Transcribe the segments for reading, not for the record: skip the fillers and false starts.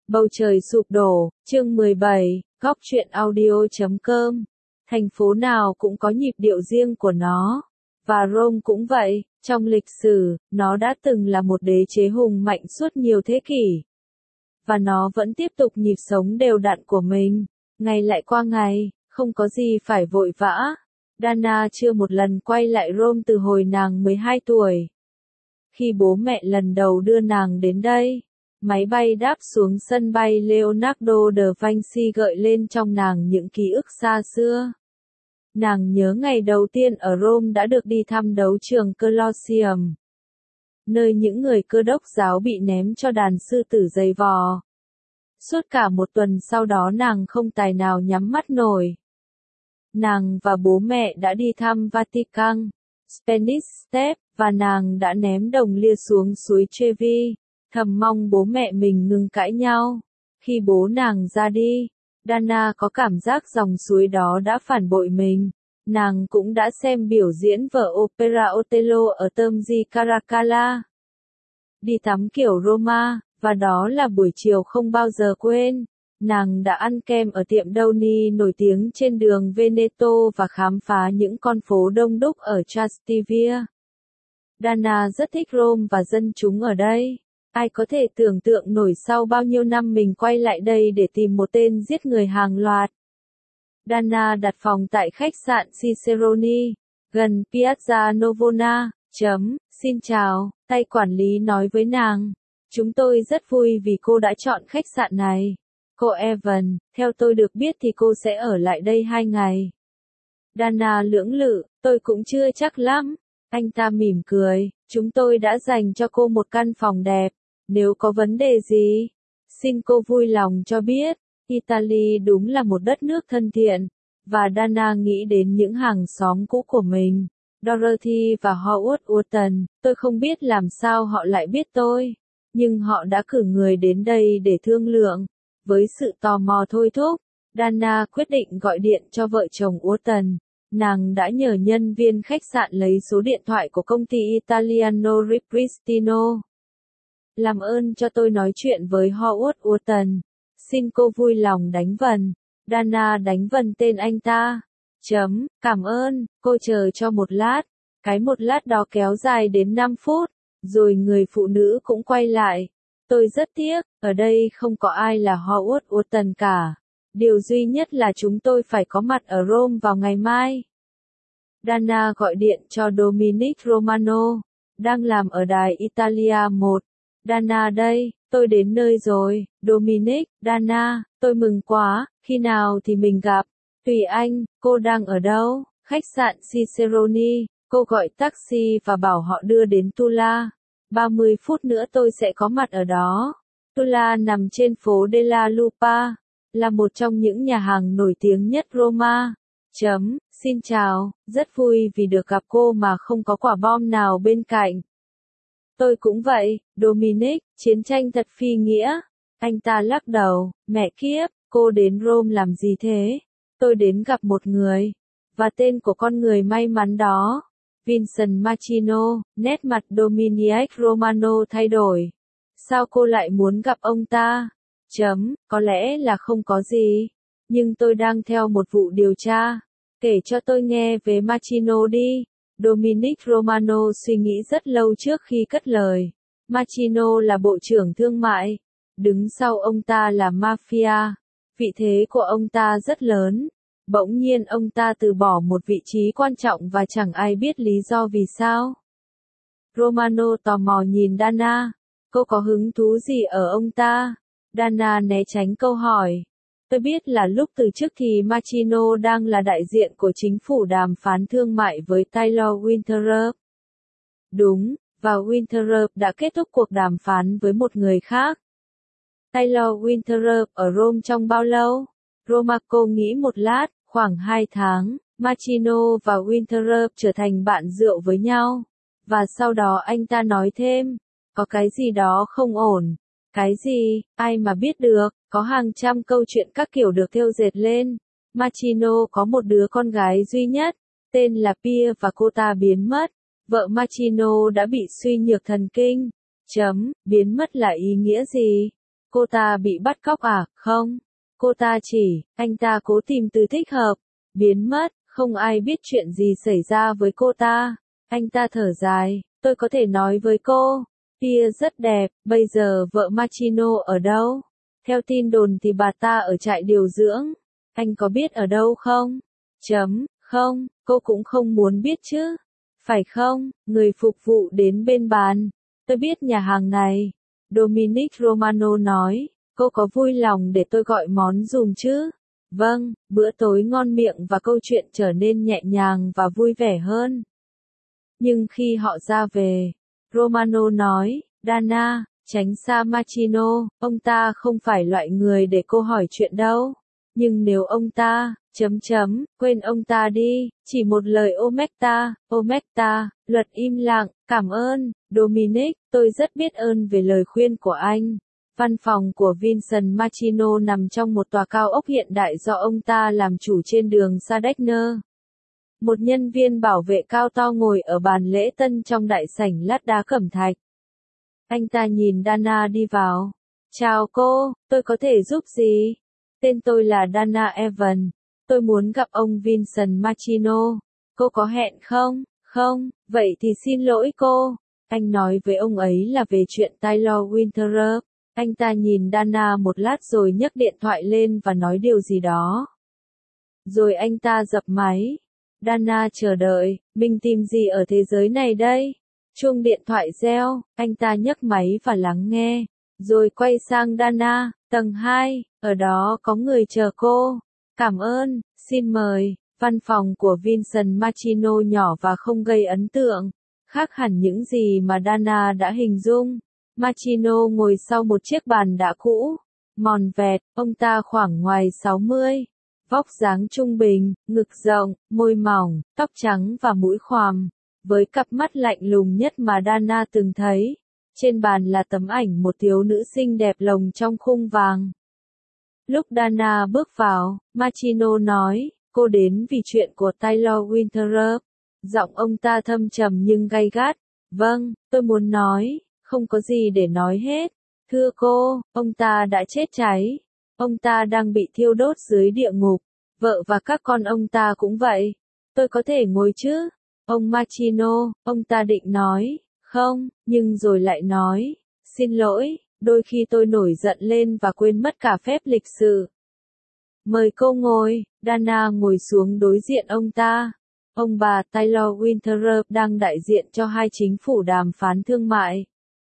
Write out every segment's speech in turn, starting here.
Bầu trời sụp đổ, chương 17, góc truyện audio.com. Thành phố nào cũng có nhịp điệu riêng của nó. Và Rome cũng vậy, trong lịch sử, nó đã từng là một đế chế hùng mạnh suốt nhiều thế kỷ. Và nó vẫn tiếp tục nhịp sống đều đặn của mình. Ngày lại qua ngày, không có gì phải vội vã. Dana chưa một lần quay lại Rome từ hồi nàng 12 tuổi. Khi bố mẹ lần đầu đưa nàng đến đây, máy bay đáp xuống sân bay Leonardo da Vinci gợi lên trong nàng những ký ức xa xưa. Nàng nhớ ngày đầu tiên ở Rome đã được đi thăm đấu trường Colosseum, nơi những người Cơ đốc giáo bị ném cho đàn sư tử giày vò. Suốt cả một tuần sau đó nàng không tài nào nhắm mắt nổi. Nàng và bố mẹ đã đi thăm Vatican, Spanish Steps, và nàng đã ném đồng lia xuống suối Trevi, thầm mong bố mẹ mình ngừng cãi nhau. Khi bố nàng ra đi, Dana có cảm giác dòng suối đó đã phản bội mình. Nàng cũng đã xem biểu diễn vở opera Otello ở Tamgi Caracalla. Đi tắm kiểu Roma, và đó là buổi chiều không bao giờ quên. Nàng đã ăn kem ở tiệm Doni nổi tiếng trên đường Veneto và khám phá những con phố đông đúc ở Trastevere. Dana rất thích Rome và dân chúng ở đây. Ai có thể tưởng tượng nổi sau bao nhiêu năm mình quay lại đây để tìm một tên giết người hàng loạt. Dana đặt phòng tại khách sạn Cicerone, gần Piazza Navona. Xin chào, tay quản lý nói với nàng. Chúng tôi rất vui vì cô đã chọn khách sạn này. Cô Evan, theo tôi được biết thì cô sẽ ở lại đây 2 ngày. Dana lưỡng lự, tôi cũng chưa chắc lắm. Anh ta mỉm cười, chúng tôi đã dành cho cô một căn phòng đẹp. Nếu có vấn đề gì, xin cô vui lòng cho biết. Italy đúng là một đất nước thân thiện. Và Dana nghĩ đến những hàng xóm cũ của mình, Dorothy và Howard Wharton. Tôi không biết làm sao họ lại biết tôi, nhưng họ đã cử người đến đây để thương lượng. Với sự tò mò thôi thúc, Dana quyết định gọi điện cho vợ chồng Wharton. Nàng đã nhờ nhân viên khách sạn lấy số điện thoại của công ty Italiano Ripristino. Làm ơn cho tôi nói chuyện với Howard Wharton. Xin cô vui lòng đánh vần. Dana đánh vần tên anh ta. Cảm ơn, cô chờ cho một lát. Cái một lát đó kéo dài đến 5 phút, rồi người phụ nữ cũng quay lại. Tôi rất tiếc, ở đây không có ai là Howard Wharton cả. Điều duy nhất là chúng tôi phải có mặt ở Rome vào ngày mai. Dana gọi điện cho Dominic Romano, đang làm ở đài Italia 1. Dana đây, tôi đến nơi rồi. Dominic, Dana, tôi mừng quá, khi nào thì mình gặp? Tùy anh, cô đang ở đâu? Khách sạn Cicerone. Cô gọi taxi và bảo họ đưa đến Tula. 30 phút nữa tôi sẽ có mặt ở đó. Tula nằm trên phố Della Lupa, là một trong những nhà hàng nổi tiếng nhất Roma. Xin chào, rất vui vì được gặp cô mà không có quả bom nào bên cạnh. Tôi cũng vậy, Dominic, chiến tranh thật phi nghĩa. Anh ta lắc đầu, mẹ kiếp, cô đến Rome làm gì thế? Tôi đến gặp một người, và tên của con người may mắn đó. Vincent Machino. Nét mặt Dominic Romano thay đổi. Sao cô lại muốn gặp ông ta? Có lẽ là không có gì. Nhưng tôi đang theo một vụ điều tra. Kể cho tôi nghe về Machino đi. Dominic Romano suy nghĩ rất lâu trước khi cất lời. Machino là bộ trưởng thương mại. Đứng sau ông ta là mafia. Vị thế của ông ta rất lớn. Bỗng nhiên ông ta từ bỏ một vị trí quan trọng và chẳng ai biết lý do vì sao. Romano tò mò nhìn Dana. Cô có hứng thú gì ở ông ta? Dana né tránh câu hỏi. Tôi biết là lúc từ trước thì Machino đang là đại diện của chính phủ đàm phán thương mại với Taylor Winterup. Đúng, và Winterup đã kết thúc cuộc đàm phán với một người khác. Taylor Winterup ở Rome trong bao lâu? Romaco nghĩ một lát, khoảng 2 tháng. Machino và Winterup trở thành bạn rượu với nhau. Và sau đó anh ta nói thêm, có cái gì đó không ổn. Cái gì, ai mà biết được, có hàng trăm câu chuyện các kiểu được thêu dệt lên. Machino có một đứa con gái duy nhất, tên là Pia và cô ta biến mất. Vợ Machino đã bị suy nhược thần kinh. Biến mất là ý nghĩa gì? Cô ta bị bắt cóc à? Không. Cô ta chỉ, anh ta cố tìm từ thích hợp. Biến mất, không ai biết chuyện gì xảy ra với cô ta. Anh ta thở dài, tôi có thể nói với cô. Pia rất đẹp, bây giờ vợ Machino ở đâu? Theo tin đồn thì bà ta ở trại điều dưỡng. Anh có biết ở đâu không? Không, cô cũng không muốn biết chứ. Phải không? Người phục vụ đến bên bàn. Tôi biết nhà hàng này. Dominic Romano nói, cô có vui lòng để tôi gọi món giùm chứ? Vâng, bữa tối ngon miệng và câu chuyện trở nên nhẹ nhàng và vui vẻ hơn. Nhưng khi họ ra về, Romano nói, Dana, tránh xa Machino, ông ta không phải loại người để cô hỏi chuyện đâu. Nhưng nếu ông ta, quên ông ta đi, chỉ một lời Omecta, luật im lặng, cảm ơn, Dominic, tôi rất biết ơn về lời khuyên của anh. Văn phòng của Vincent Machino nằm trong một tòa cao ốc hiện đại do ông ta làm chủ trên đường Sadegner. Một nhân viên bảo vệ cao to ngồi ở bàn lễ tân trong đại sảnh lát đá cẩm thạch. Anh ta nhìn Dana đi vào. Chào cô, tôi có thể giúp gì? Tên tôi là Dana Evan. Tôi muốn gặp ông Vincent Machino. Cô có hẹn không? Không, vậy thì xin lỗi cô. Anh nói với ông ấy là về chuyện Taylor Winterup. Anh ta nhìn Dana một lát rồi nhấc điện thoại lên và nói điều gì đó. Rồi anh ta dập máy. Dana chờ đợi, mình tìm gì ở thế giới này đây? Chuông điện thoại reo, anh ta nhấc máy và lắng nghe. Rồi quay sang Dana, tầng 2, ở đó có người chờ cô. Cảm ơn, xin mời. Văn phòng của Vincent Machino nhỏ và không gây ấn tượng. Khác hẳn những gì mà Dana đã hình dung. Machino ngồi sau một chiếc bàn đá cũ. Mòn vẹt, ông ta khoảng ngoài 60. Vóc dáng trung bình, ngực rộng, môi mỏng, tóc trắng và mũi khoằm. Với cặp mắt lạnh lùng nhất mà Dana từng thấy. Trên bàn là tấm ảnh một thiếu nữ xinh đẹp lồng trong khung vàng. Lúc Dana bước vào, Machino nói, cô đến vì chuyện của Taylor Winterup. Giọng ông ta thâm trầm nhưng gay gắt. Vâng, tôi muốn nói, không có gì để nói hết. Thưa cô, ông ta đã chết cháy. Ông ta đang bị thiêu đốt dưới địa ngục. Vợ và các con ông ta cũng vậy. Tôi có thể ngồi chứ? Ông Machino, ông ta định nói, không, nhưng rồi lại nói, xin lỗi, đôi khi tôi nổi giận lên và quên mất cả phép lịch sự. Mời cô ngồi. Dana ngồi xuống đối diện ông ta. Ông bà Taylor Winterup đang đại diện cho hai chính phủ đàm phán thương mại.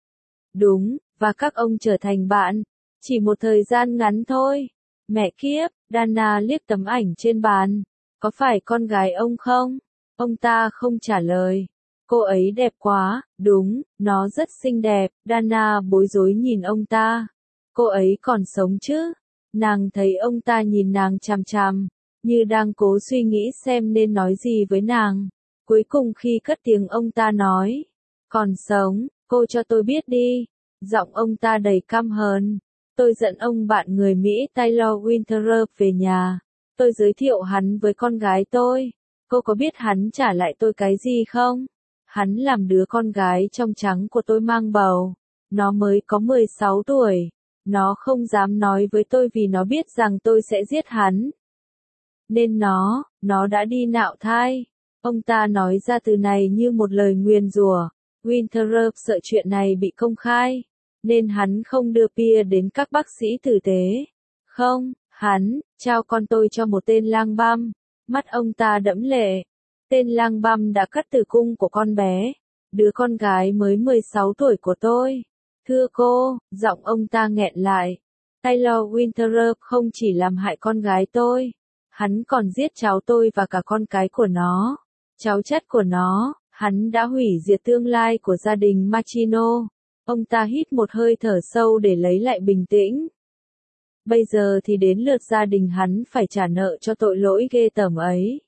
Đúng, và các ông trở thành bạn. Chỉ một thời gian ngắn thôi. Mẹ kiếp, Dana liếc tấm ảnh trên bàn. Có phải con gái ông không? Ông ta không trả lời. Cô ấy đẹp quá, đúng, nó rất xinh đẹp. Dana bối rối nhìn ông ta. Cô ấy còn sống chứ? Nàng thấy ông ta nhìn nàng chằm chằm, như đang cố suy nghĩ xem nên nói gì với nàng. Cuối cùng khi cất tiếng ông ta nói, còn sống, cô cho tôi biết đi. Giọng ông ta đầy căm hờn. Tôi dẫn ông bạn người Mỹ Taylor Winterup về nhà. Tôi giới thiệu hắn với con gái tôi. Cô có biết hắn trả lại tôi cái gì không? Hắn làm đứa con gái trong trắng của tôi mang bầu. Nó mới có 16 tuổi. Nó không dám nói với tôi vì nó biết rằng tôi sẽ giết hắn. Nên nó đã đi nạo thai. Ông ta nói ra từ này như một lời nguyền rủa. Winterup sợ chuyện này bị công khai, nên hắn không đưa Pia đến các bác sĩ tử tế. Không, hắn trao con tôi cho một tên lang băm. Mắt ông ta đẫm lệ. Tên lang băm đã cắt tử cung của con bé, đứa con gái mới 16 tuổi của tôi. Thưa cô, giọng ông ta nghẹn lại. Taylor Winterup không chỉ làm hại con gái tôi, hắn còn giết cháu tôi và cả con cái của nó, cháu chắt của nó. Hắn đã hủy diệt tương lai của gia đình Machino. Ông ta hít một hơi thở sâu để lấy lại bình tĩnh. Bây giờ thì đến lượt gia đình hắn phải trả nợ cho tội lỗi ghê tởm ấy.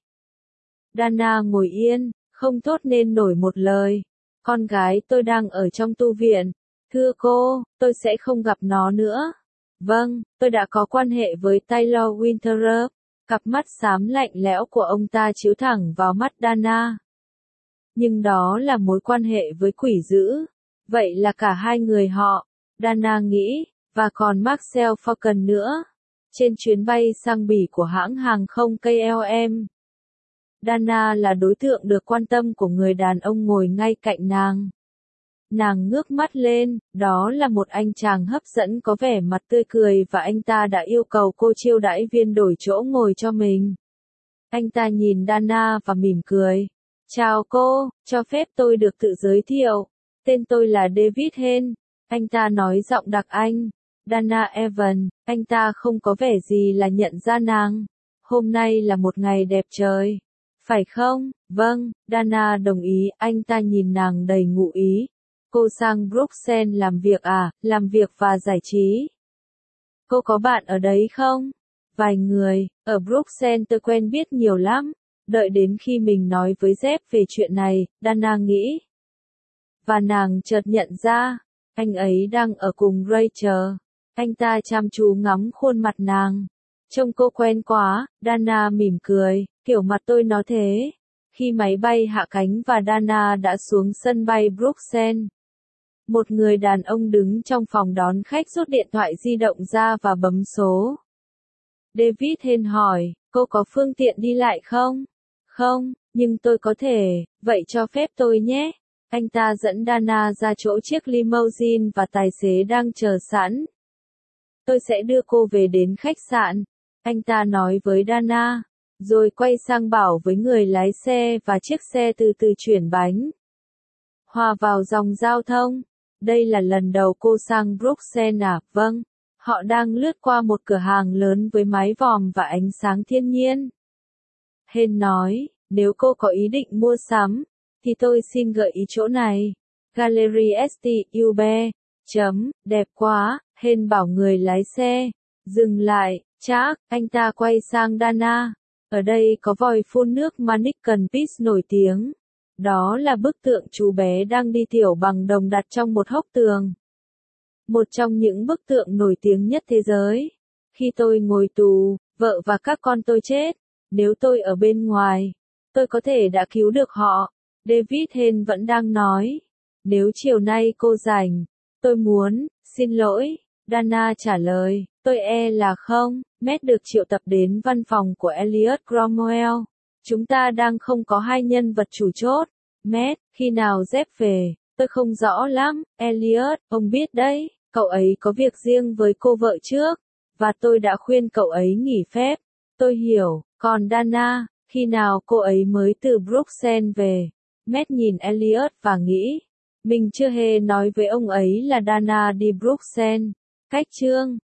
Dana ngồi yên, không thốt nên nổi một lời. Con gái tôi đang ở trong tu viện. Thưa cô, tôi sẽ không gặp nó nữa. Vâng, tôi đã có quan hệ với Taylor Winterup. Cặp mắt xám lạnh lẽo của ông ta chiếu thẳng vào mắt Dana. Nhưng đó là mối quan hệ với quỷ dữ. Vậy là cả hai người họ. Dana nghĩ, Và còn Marcel Falcon nữa. Trên chuyến bay sang Bỉ của hãng hàng không KLM. Dana là đối tượng được quan tâm của người đàn ông ngồi ngay cạnh nàng. Nàng ngước mắt lên, đó là một anh chàng hấp dẫn có vẻ mặt tươi cười và anh ta đã yêu cầu cô chiêu đãi viên đổi chỗ ngồi cho mình. Anh ta nhìn Dana và mỉm cười. Chào cô, cho phép tôi được tự giới thiệu. Tên tôi là David Hên. Anh ta nói giọng đặc Anh. Dana Evan, anh ta không có vẻ gì là nhận ra nàng. Hôm nay là một ngày đẹp trời. Phải không? Vâng, Dana đồng ý, anh ta nhìn nàng đầy ngụ ý. Cô sang Bruxelles làm việc à, làm việc và giải trí. Cô có bạn ở đấy không? Vài người, ở Bruxelles tôi quen biết nhiều lắm. Đợi đến khi mình nói với Jeff về chuyện này, Dana nghĩ. Và nàng chợt nhận ra, anh ấy đang ở cùng Rachel. Anh ta chăm chú ngắm khuôn mặt nàng. Trông cô quen quá, Dana mỉm cười, kiểu mặt tôi nó thế. Khi máy bay hạ cánh và Dana đã xuống sân bay Bruxelles. Một người đàn ông đứng trong phòng đón khách rút điện thoại di động ra và bấm số. David Hên hỏi, cô có phương tiện đi lại không? Không, nhưng tôi có thể, vậy cho phép tôi nhé. Anh ta dẫn Dana ra chỗ chiếc limousine và tài xế đang chờ sẵn. Tôi sẽ đưa cô về đến khách sạn. Anh ta nói với Dana, rồi quay sang bảo với người lái xe và chiếc xe từ từ chuyển bánh. Hòa vào dòng giao thông. Đây là lần đầu cô sang Bruxelles à? Vâng. Họ đang lướt qua một cửa hàng lớn với mái vòm và ánh sáng thiên nhiên. Hên nói, nếu cô có ý định mua sắm, thì tôi xin gợi ý chỗ này. Galerie St. Hubert. Đẹp quá, Hên bảo người lái xe. Dừng lại, chắc, anh ta quay sang Dana. Ở đây có vòi phun nước Mannequin Peace nổi tiếng. Đó là bức tượng chú bé đang đi tiểu bằng đồng đặt trong một hốc tường. Một trong những bức tượng nổi tiếng nhất thế giới. Khi tôi ngồi tù, vợ và các con tôi chết. Nếu tôi ở bên ngoài, tôi có thể đã cứu được họ. David Hên vẫn đang nói. Nếu chiều nay cô rảnh, tôi muốn, xin lỗi. Dana trả lời, tôi là không. Matt được triệu tập đến văn phòng của Elliot Cromwell. Chúng ta đang không có hai nhân vật chủ chốt. Matt, khi nào Jeff về? Tôi không rõ lắm. Elliot, ông biết đấy, cậu ấy có việc riêng với cô vợ trước. Và tôi đã khuyên cậu ấy nghỉ phép. Tôi hiểu, còn Dana, khi nào cô ấy mới từ Bruxelles về? Matt nhìn Elliot và nghĩ. Mình chưa hề nói với ông ấy là Dana đi Bruxelles. Cách chương